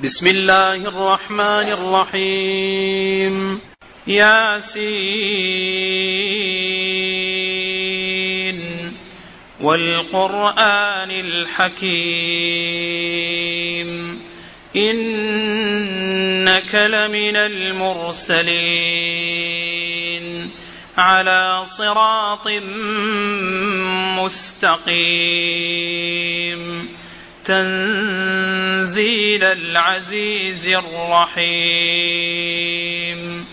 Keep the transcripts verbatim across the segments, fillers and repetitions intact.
بسم الله الرحمن الرحيم. ياسين والقرآن الحكيم إنك لمن المرسلين على صراط مستقيم تنزيل العزيز الرحيم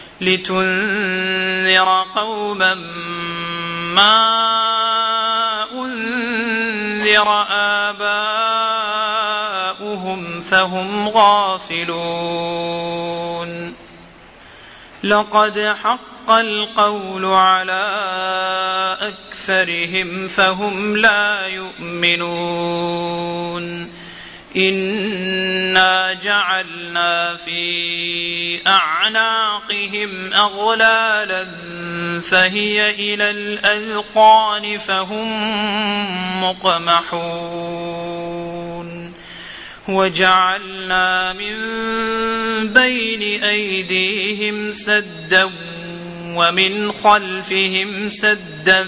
لتنذر قوما ما أنذر آباؤهم فهم غافلون لقد حق القول على أكثرهم فهم لا يؤمنون إنا جعلنا في أعناقهم أغلالا فهي إلى الأذقان فهم مقمحون وجعلنا من بين أيديهم سدا ومن خلفهم سدا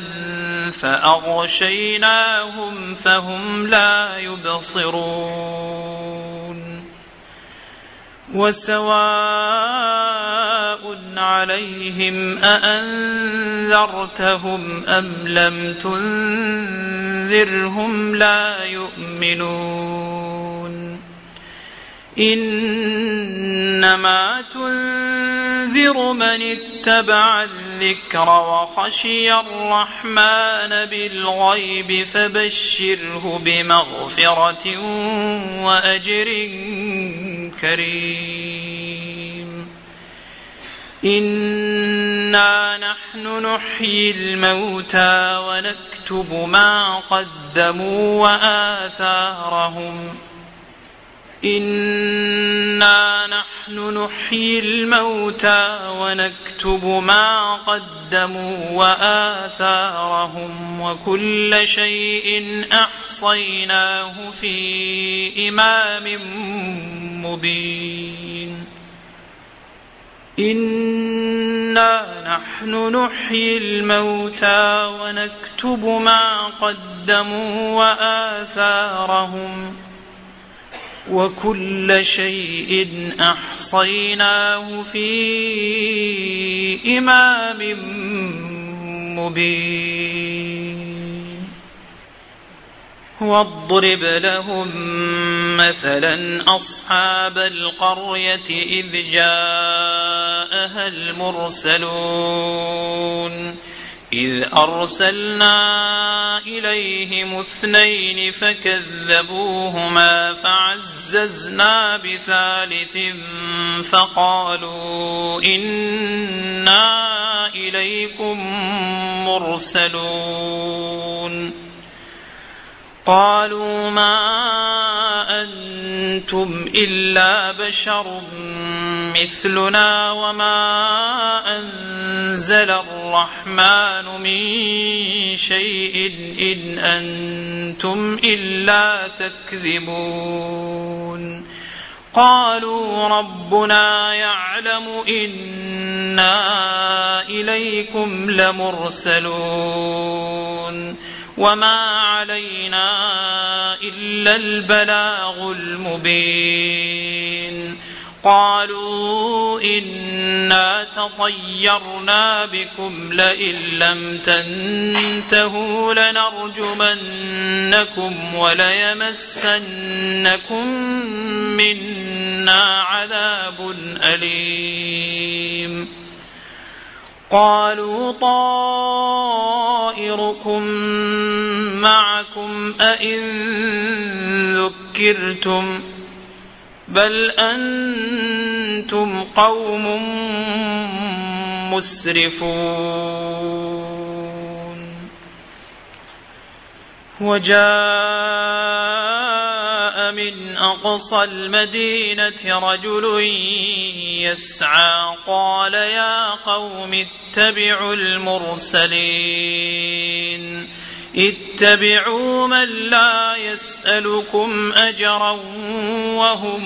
فأغشيناهم فهم لا يبصرون وسواء عليهم أأنذرتهم أم لم تنذرهم لا يؤمنون إنما تنذر من اتبع الذكر وخشي الرحمن بالغيب فبشره بمغفرة وأجر كريم إنا نحن نحيي الموتى ونكتب ما قدموا وآثارهم إنا نحن نحيي الموتى ونكتب ما قدموا وآثارهم وكل شيء أحصيناه في إمام مبين إنا نحن نحيي الموتى ونكتب ما قدموا وآثارهم وكل شيء أحصيناه في إمام مبين واضرب لهم مثلا أصحاب القرية إذ جاءها المرسلون إذ أرسلنا إليهم اثنين فكذبوهما فعززنا بثالث فقالوا إنا إليكم مرسلون قالوا ما أنتم إلا بشر مثلنا وما أنزل الرحمن من شيء إن أنتم إلا تكذبون قالوا ربنا يعلم إنا إليكم لمرسلون وما علينا إلا البلاغ المبين قالوا إنا تطيرنا بكم لئن لم تنتهوا لنرجمنكم وليمسنكم منا عذاب أليم قالوا طائركم معكم أئن ذكرتم بل أنتم قوم مسرفون وجاء من أقصى المدينة رجل يسعى قال يا قوم اتبعوا المرسلين اتبعوا من لا يسألكم أجرا وهم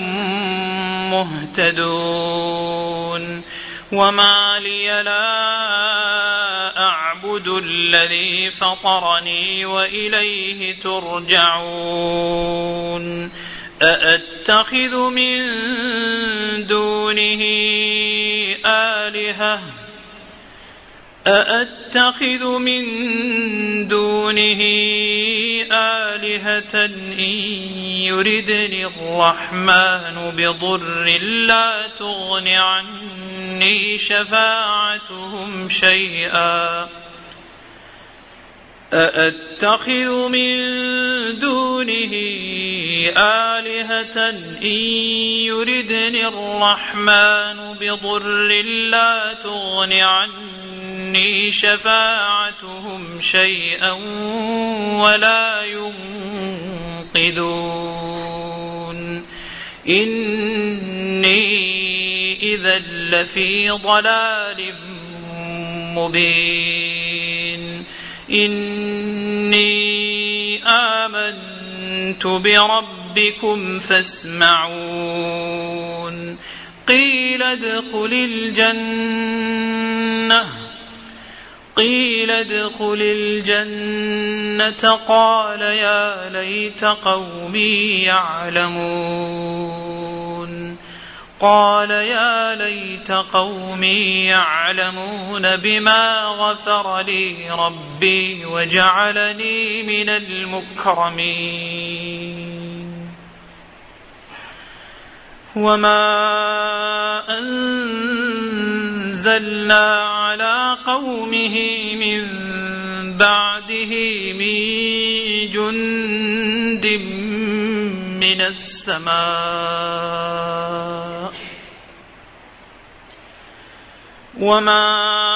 مهتدون وما لي لا أعبد الذي فطرني وإليه ترجعون أأتخذ من دونه آلهة أأتخذ من دونه آلهة إن يردني الرحمن بضر لا تغن عني شفاعتهم شيئا أأتخذ من دونه آلهة إن يردني الرحمن بضر لا تغن عني شفاعتهم شيئا ولا ينقذون إني إذا لفي ضلال مبين إني آمنت بربكم فاسمعون قيل ادخل الجنة قيل ادخل الجنة قال يا ليت قومي يعلمون قال يا ليت قومي يعلمون بما غفر لي ربي وجعلني من المكرمين وما أنزلنا على قومه من بعده من جند من السماء وما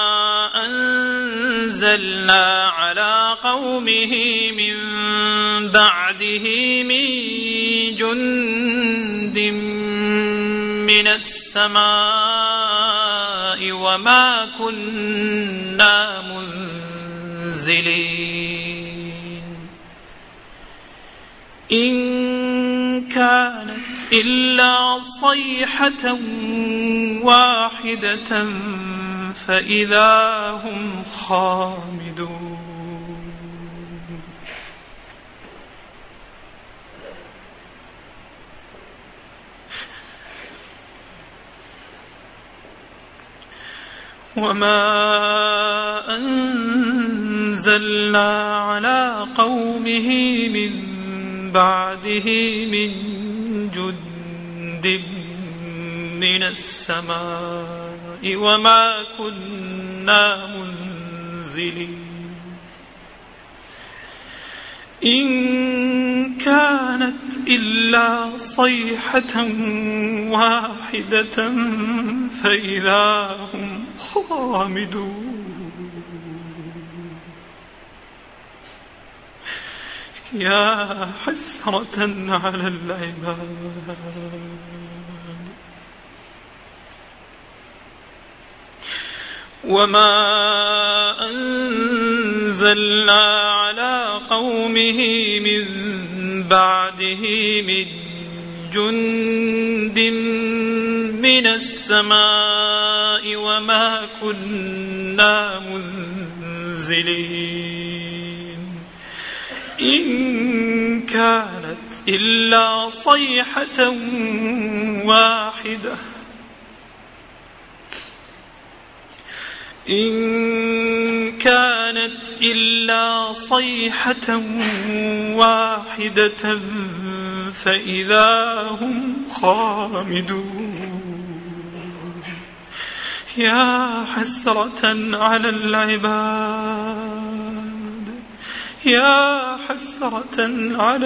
أنزلنا على قومه من بعده من جند من السماء وما كنا منزلين إن كانت إلا صيحة واحدة فإذا هم خامدون وما أنزلنا على قومه من بعده من جند من السماء وما كنا منزلين إن كانت إلا صيحة واحدة فإذا هم خامدون يا حسرة على العباد وما أنزلنا على قومه من بعده من جند من السماء وما كنا منزلين إن كانت إلا صيحة واحدة إن كانت إلا صيحة واحدة فإذا هم خامدون يا حسرة على العباد يا حسرة على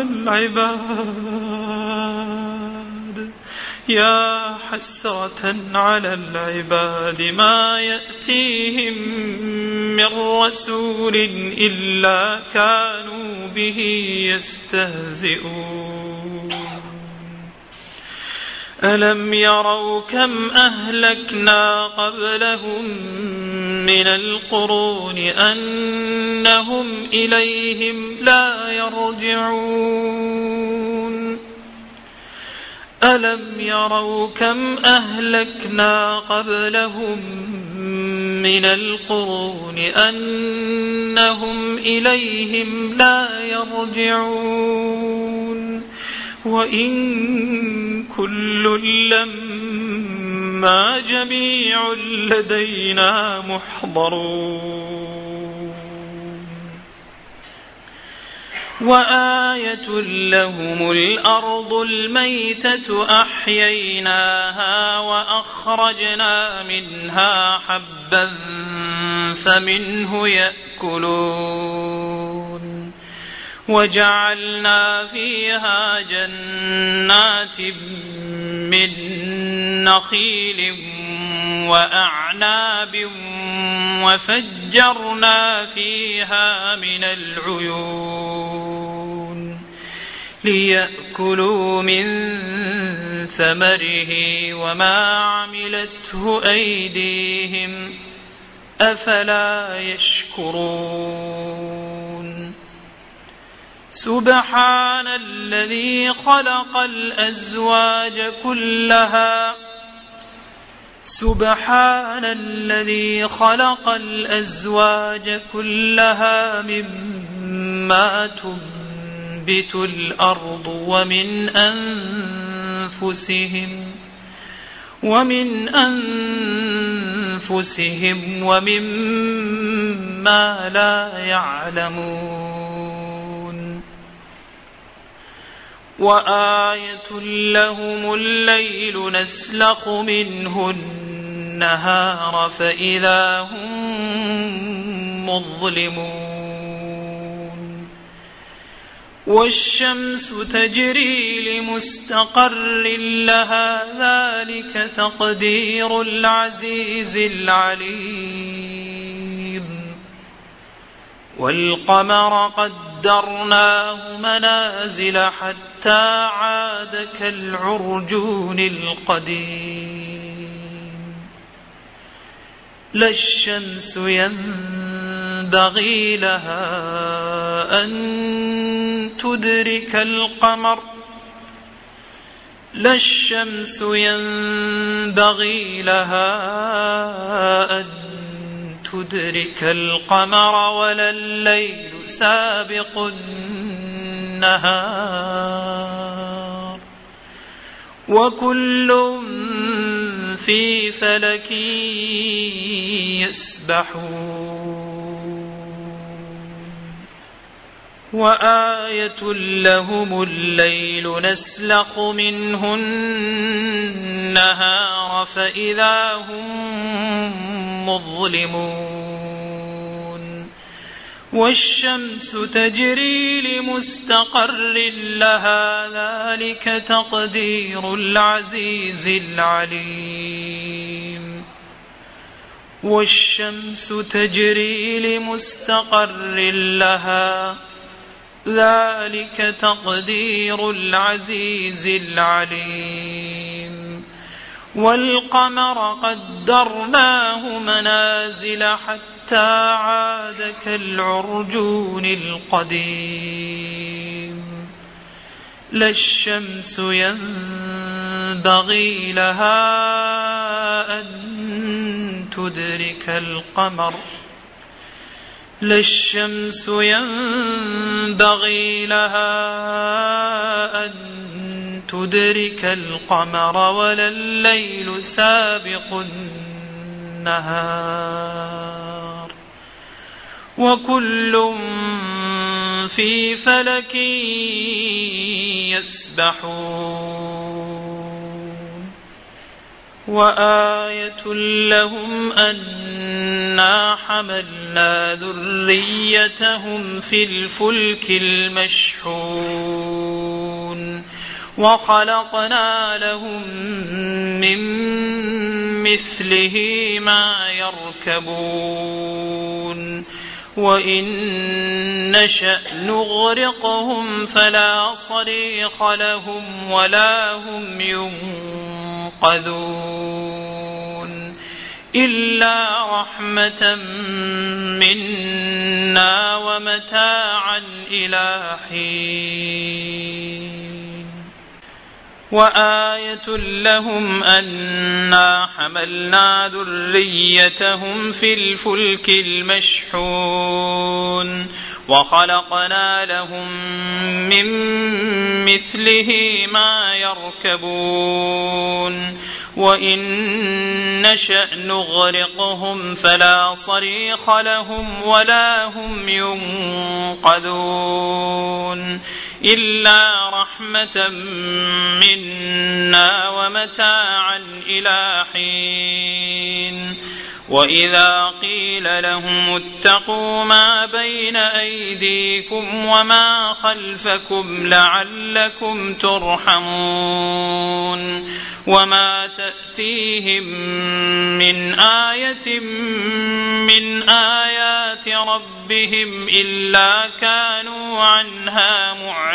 العباد يا حسرة على العباد ما يأتيهم من رسول إلا كانوا به يستهزئون ألم يروا كم أهلكنا قبلهم من القرون أنهم إليهم لا يرجعون ألم يروا كم أهلكنا قبلهم من القرون أنهم إليهم لا يرجعون وإن كل لما جميع لدينا محضرون وآية لهم الأرض الميتة أحييناها وأخرجنا منها حبا فمنه يأكلون وجعلنا فيها جنات من نخيل وأعناب وفجرنا فيها من العيون ليأكلوا من ثمره وما عملته أيديهم أفلا يشكرون سبحان الذي خلق الأزواج كلها سبحان الذي خلق الأزواج كلها مما تنبت الأرض ومن أنفسهم ومن أنفسهم ومما لا يعلمون وآية لهم الليل نسلخ منه النهار فإذا هم مظلمون والشمس تجري لمستقر لها ذلك تقدير العزيز العليم والقمر قدرناه منازل حتى عاد كالعرجون القديم لا الشمس ينبغي لها أن تدرك القمر لا الشمس ينبغي لها أن تدرك القمر ولا الليل سابق النهار وكل في فلك يسبحون وآية لهم الليل نسلخ منه النهار فإذا هم مظلمون والشمس تجري لمستقر لها ذلك تقدير العزيز العليم والشمس تجري لمستقر لها ذلك تقدير العزيز العليم والقمر قدرناه منازل حتى عاد كالعرجون القديم لا الشمس ينبغي لها أن تدرك القمر لا الشمس ينبغي لها أن تدرك القمر ولا الليل سابق النهار وكل في فلك يسبحون وآية لهم أنا حملنا ذريتهم في الفلك المشحون وخلقنا لهم من مثله ما يركبون وإن نشأ نغرقهم فلا صريخ لهم ولا هم ينقذون إلا رحمة منا ومتاعا إلى حين وآية لهم أنا حملنا ذريتهم في الفلك المشحون وخلقنا لهم من مثله ما يركبون وإن نشأ نغرقهم فلا صريخ لهم ولا هم ينقذون إلا رحمة منا ومتاعا إلى حين وإذا قيل لهم اتقوا ما بين أيديكم وما خلفكم لعلكم ترحمون وما تأتيهم من آية من آيات ربهم إلا كانوا عنها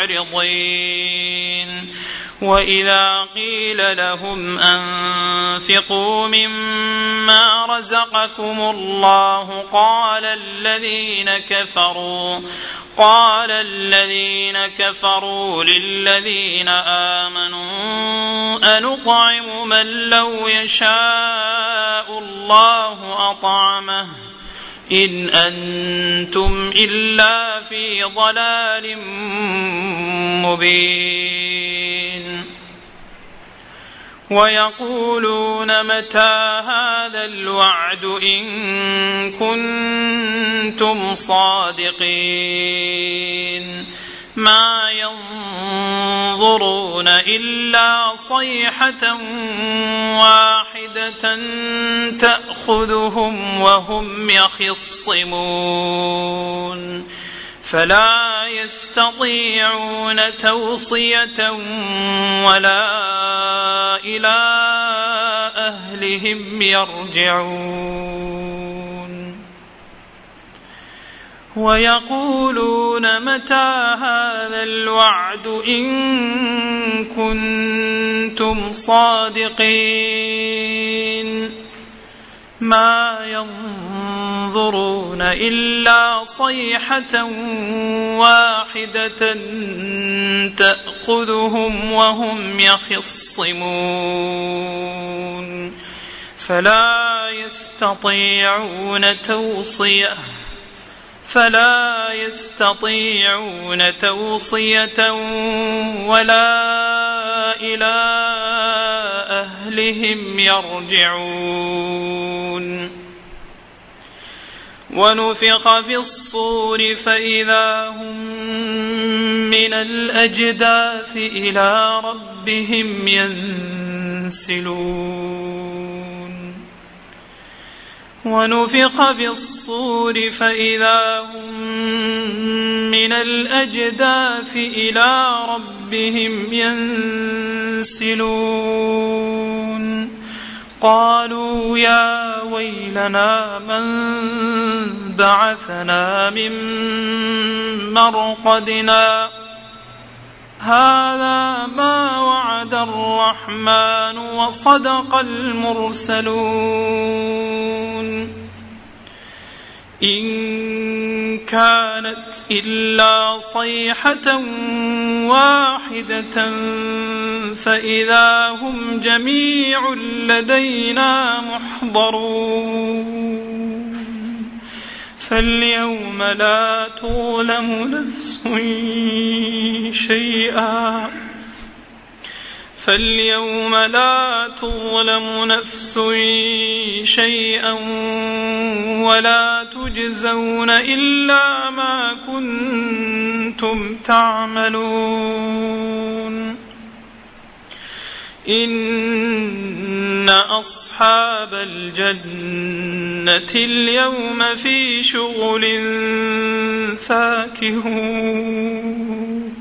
معرضين وإذا قيل لهم أنفقوا مما رزقكم الله قال الذين كفروا قال الذين كفروا للذين آمنوا أنطعم من لو يشاء الله أطعمه إن أنتم إلا في ضلال مبين ويقولون متى هذا الوعد إن كنتم صادقين ما ينظرون إلا صيحة واحدة تأخذهم وهم يخصمون فلا يستطيعون توصية ولا إلى أهلهم يرجعون ويقولون متى هذا الوعد إن كنتم صادقين ما ينظرون إلا صيحة واحدة تأخذهم وهم يخصمون فلا يستطيعون توصية فلا يستطيعون توصية ولا إلى أهلهم يرجعون ونفخ في الصور فإذا هم من الأجداث إلى ربهم ينسلون ونفخ في الصور فإذا هم من الأجداث إلى ربهم ينسلون قالوا يا ويلنا من بعثنا من مرقدنا هذا ما وعد الرحمن وصدق المرسلون إن كانت إلا صيحة واحدة فإذا هم جميع لدينا محضرون فاليوم لا تظلم نفس شيئا فاليوم لا تظلم نفس شيئا ولا تجزون إلا ما كنتم تعملون إن أصحاب الجنة اليوم في شغل فاكهون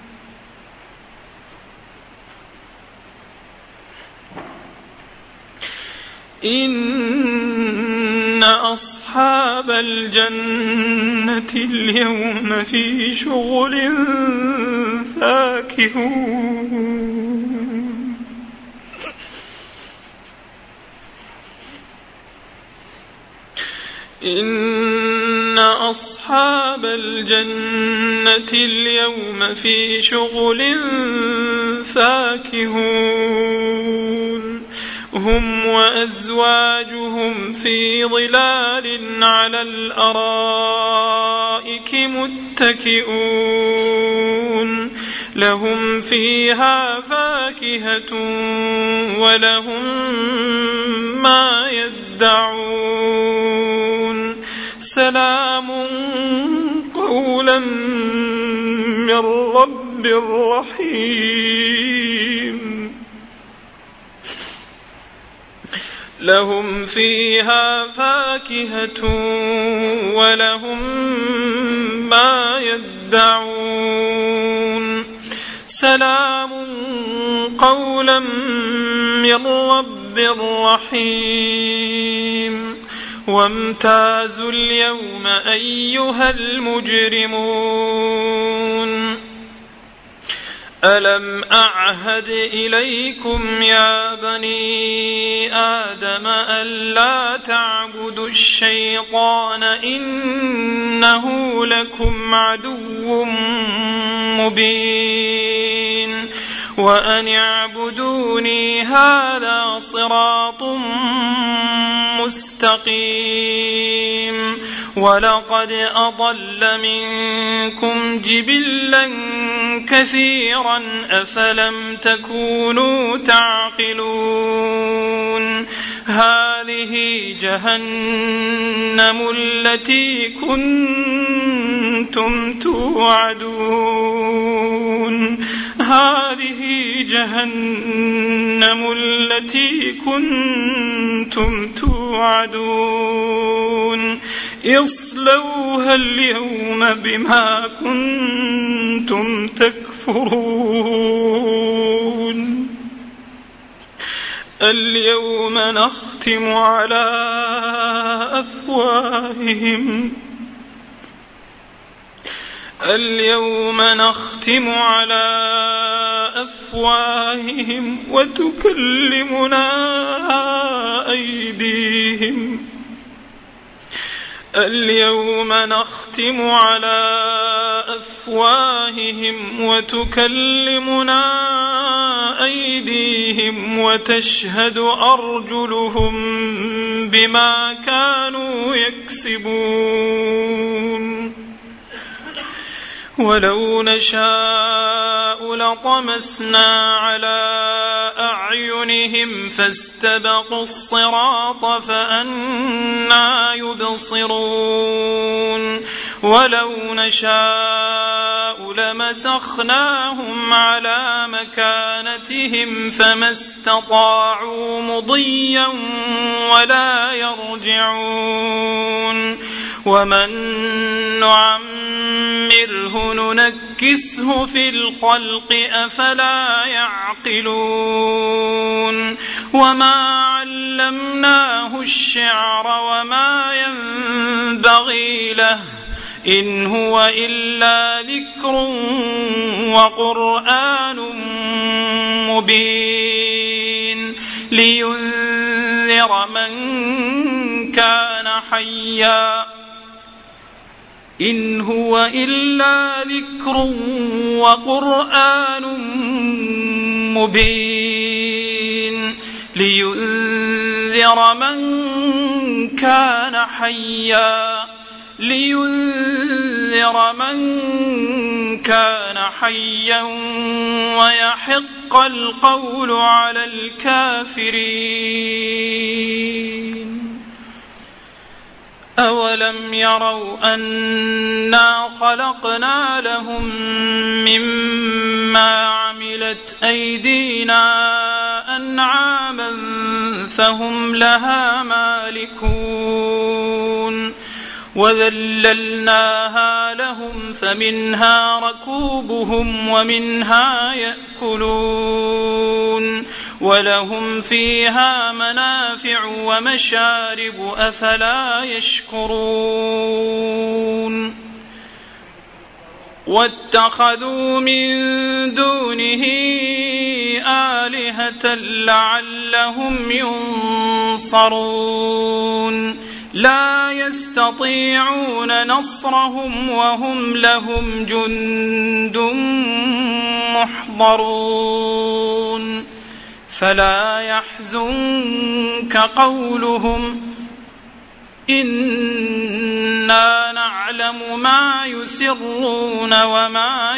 إن أصحاب الجنة اليوم في شغل فاكهون. إن أصحاب الجنة اليوم في شغل فاكهون هم وأزواجهم في ظلال على الأرائك متكئون لهم فيها فاكهة ولهم ما يدعون سلام قولا من رب رحيم لهم فيها فاكهة ولهم ما يدعون سلام قولا من رب رحيم وامتازوا اليوم أيها المجرمون ألم أعهد إليكم يا بني آدم ألا تعبدوا الشيطان إنه لكم عدو مبين وأن اعبدوني هذا صراط مستقيم ولقد أضل منكم جبلا كثيرا أفلم تكونوا تعقلون هذه جهنم التي كنتم توعدون هذه جهنم التي كنتم توعدون اصلوها اليوم بما كنتم تكفرون اليوم نختم على أفواههم اليوم نختم على أفواههم وتكلمنا أيديهم اليوم نختم على أفواههم وتكلمنا أيديهم وتشهد أرجلهم بما كانوا يكسبون ولو نشاء لطمسنا على أعينهم فاستبقوا الصراط فأنى يبصرون ولو نشاء لمسخناهم على مكانتهم فما استطاعوا مضيا ولا يرجعون ومن نعمره ننكسه في الخلق أفلا يعقلون وما علمناه الشعر وما ينبغي له إن هو إلا ذكر وقرآن مبين لينذر من كان حيا إن هو إلا ذكر وقرآن مبين لينذر من كان حيا لينذر من كان حيا ويحق القول على الكافرين أولم يروا أنا خلقنا لهم مما عملت أيدينا أنعاما فهم لها مالكون وذللناها لهم فمنها ركوبهم ومنها يأكلون ولهم فيها منافع ومشارب أفلا يشكرون واتخذوا من دونه آلهة لعلهم ينصرون لا يستطيعون نصرهم وهم لهم جند محضرون فلا يحزنك قولهم إنا نعلم ما يسرون وما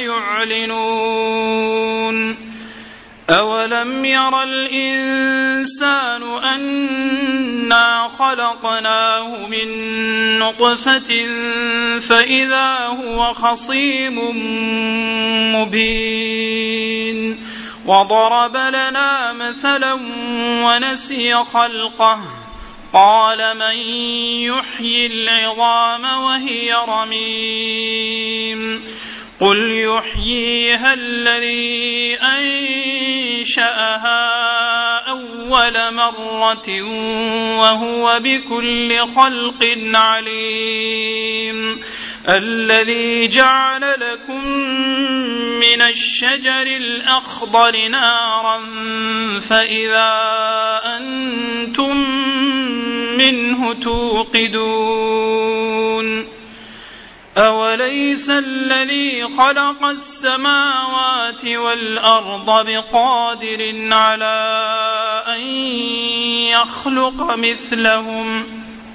يعلنون أولم ير الإنسان أنا خلقناه من نطفة فإذا هو خصيم مبين وضرب لنا مثلا ونسي خلقه قال من يحيي العظام وهي رميم قل يحييها الذي أنشأها أول مرة وهو بكل خلق عليم الذي جعل لكم من الشجر الأخضر نارا فإذا أنتم منه توقدون أوليس الذي خلق السماوات والأرض بقادر على أن يخلق مثلهم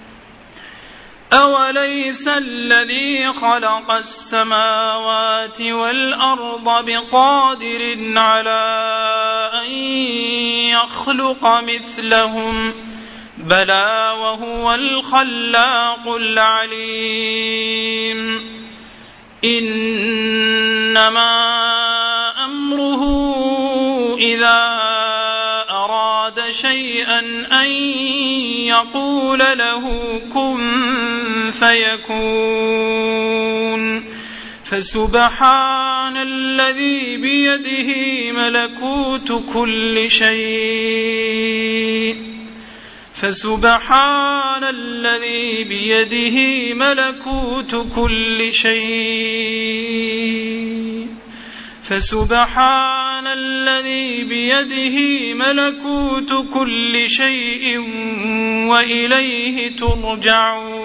أوليس الذي خلق السماوات والأرض بقادر على أن يخلق مثلهم بلى وهو الخلاق العليم إنما أمره إذا أراد شيئا أن يقول له كن فيكون فسبحان الذي بيده ملكوت كل شيء فسبحان الذي بيده ملكوت كل شيء فسبحان الذي بيده ملكوت كل شيء وإليه ترجعون